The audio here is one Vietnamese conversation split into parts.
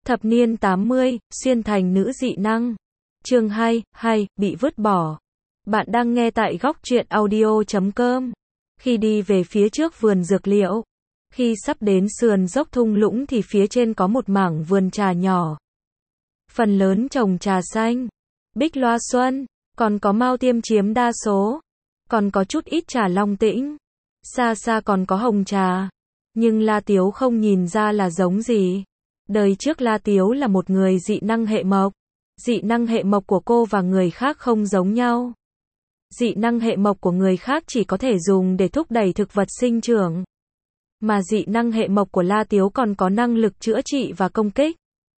Thập niên 80, xuyên thành nữ dị năng. Chương 2, bị vứt bỏ. Bạn đang nghe tại góc truyện audio.com. Khi đi về phía trước vườn dược liệu, khi sắp đến sườn dốc thung lũng thì phía trên có một mảng vườn trà nhỏ. Phần lớn trồng trà xanh, bích loa xuân, còn có mao tiêm chiếm đa số. Còn có chút ít trà long tĩnh. Xa xa còn có hồng trà. Nhưng La Tiếu không nhìn ra là giống gì. Đời trước La Tiếu là một người dị năng hệ mộc. Dị năng hệ mộc của cô và người khác không giống nhau. Dị năng hệ mộc của người khác chỉ có thể dùng để thúc đẩy thực vật sinh trưởng. Mà dị năng hệ mộc của La Tiếu còn có năng lực chữa trị và công kích.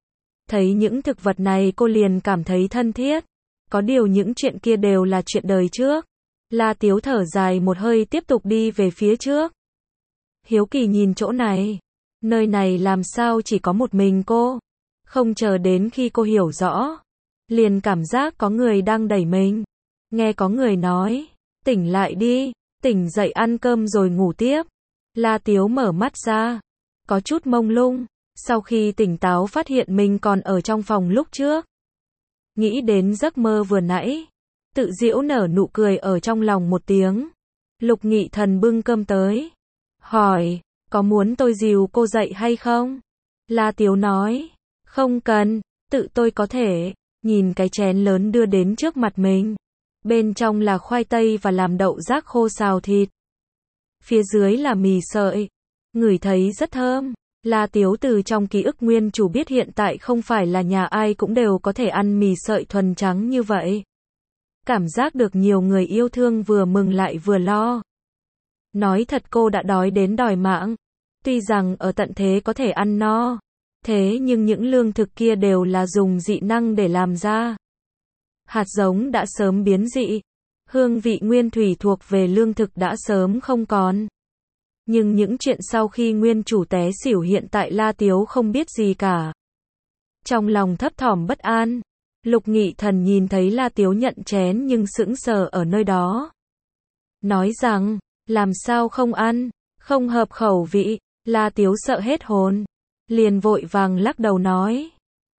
Thấy những thực vật này cô liền cảm thấy thân thiết. Có điều những chuyện kia đều là chuyện đời trước. La Tiếu thở dài một hơi tiếp tục đi về phía trước. Hiếu kỳ nhìn chỗ này. Nơi này làm sao chỉ có một mình cô? Không chờ đến khi cô hiểu rõ. Liền cảm giác có người đang đẩy mình. Nghe có người nói, tỉnh lại đi, tỉnh dậy ăn cơm rồi ngủ tiếp. La Tiếu mở mắt ra. Có chút mông lung. Sau khi tỉnh táo phát hiện mình còn ở trong phòng lúc trước. Nghĩ đến giấc mơ vừa nãy. Tự giễu nở nụ cười ở trong lòng một tiếng. Lục Nghị Thần bưng cơm tới. Hỏi, có muốn tôi dìu cô dậy hay không? La Tiếu nói, không cần, tự tôi có thể. Nhìn cái chén lớn đưa đến trước mặt mình. Bên trong là khoai tây và làm đậu rác khô xào thịt. Phía dưới là mì sợi. Ngửi thấy rất thơm. La Tiếu từ trong ký ức nguyên chủ biết hiện tại không phải là nhà ai cũng đều có thể ăn mì sợi thuần trắng như vậy. Cảm giác được nhiều người yêu thương vừa mừng lại vừa lo. Nói thật cô đã đói đến đòi mạng. Tuy rằng ở tận thế có thể ăn no. Thế nhưng những lương thực kia đều là dùng dị năng để làm ra. Hạt giống đã sớm biến dị. Hương vị nguyên thủy thuộc về lương thực đã sớm không còn. Nhưng những chuyện sau khi nguyên chủ té xỉu hiện tại La Tiếu không biết gì cả. Trong lòng thấp thỏm bất an. Lục Nghị Thần nhìn thấy La Tiếu nhận chén nhưng sững sờ ở nơi đó. Nói rằng, làm sao không ăn, không hợp khẩu vị. La Tiếu sợ hết hồn. Liền vội vàng lắc đầu nói.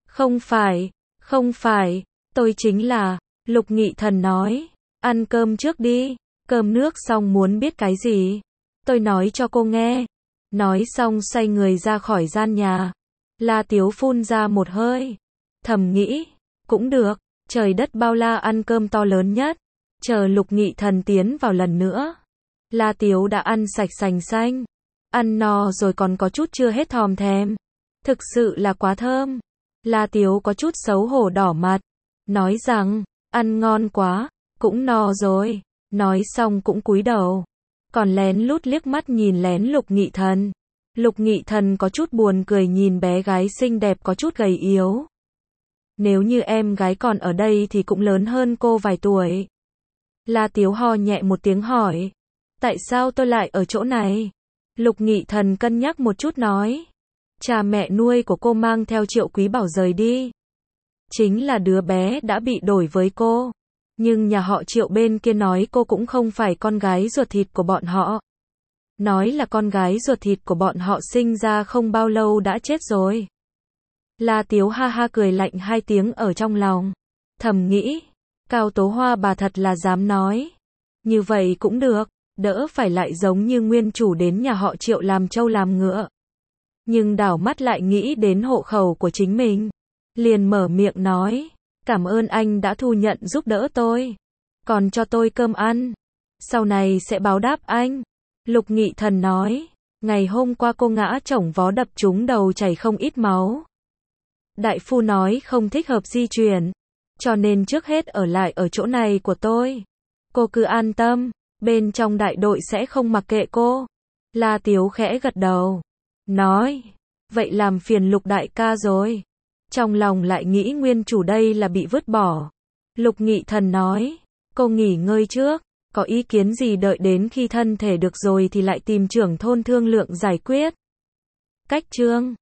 Không phải, tôi chính là, Lục Nghị Thần nói. Ăn cơm trước đi, cơm nước xong muốn biết cái gì. Tôi nói cho cô nghe. Nói xong xoay người ra khỏi gian nhà. La Tiếu phun ra một hơi. Thầm nghĩ, cũng được, trời đất bao la ăn cơm to lớn nhất. Chờ Lục Nghị Thần tiến vào lần nữa. La Tiếu đã ăn sạch sành xanh. Ăn no rồi còn có chút chưa hết thòm thèm. Thực sự là quá thơm. La Tiếu có chút xấu hổ đỏ mặt. Nói rằng, ăn ngon quá, cũng no rồi. Nói xong cũng cúi đầu. Còn lén lút liếc mắt nhìn lén Lục Nghị Thần. Lục Nghị Thần có chút buồn cười nhìn bé gái xinh đẹp có chút gầy yếu. Nếu như em gái còn ở đây thì cũng lớn hơn cô vài tuổi. La Tiếu ho nhẹ một tiếng hỏi. Tại sao tôi lại ở chỗ này? Lục Nghị Thần cân nhắc một chút nói. Cha mẹ nuôi của cô mang theo Triệu Quý Bảo rời đi. Chính là đứa bé đã bị đổi với cô. Nhưng nhà họ Triệu bên kia nói cô cũng không phải con gái ruột thịt của bọn họ. Nói là con gái ruột thịt của bọn họ sinh ra không bao lâu đã chết rồi. La Tiếu ha ha cười lạnh hai tiếng ở trong lòng. Thầm nghĩ, Cao Tố Hoa bà thật là dám nói. Như vậy cũng được, đỡ phải lại giống như nguyên chủ đến nhà họ Triệu làm trâu làm ngựa. Nhưng đảo mắt lại nghĩ đến hộ khẩu của chính mình. Liền mở miệng nói, cảm ơn anh đã thu nhận giúp đỡ tôi. Còn cho tôi cơm ăn. Sau này sẽ báo đáp anh. Lục Nghị Thần nói, ngày hôm qua cô ngã chổng vó đập trúng đầu chảy không ít máu. Đại phu nói không thích hợp di chuyển. Cho nên trước hết ở lại ở chỗ này của tôi. Cô cứ an tâm, bên trong đại đội sẽ không mặc kệ cô. La Tiếu khẽ gật đầu. Nói, vậy làm phiền Lục đại ca rồi. Trong lòng lại nghĩ nguyên chủ đây là bị vứt bỏ. Lục Nghị Thần nói, cô nghỉ ngơi trước. Có ý kiến gì đợi đến khi thân thể được rồi thì lại tìm trưởng thôn thương lượng giải quyết. Cách chương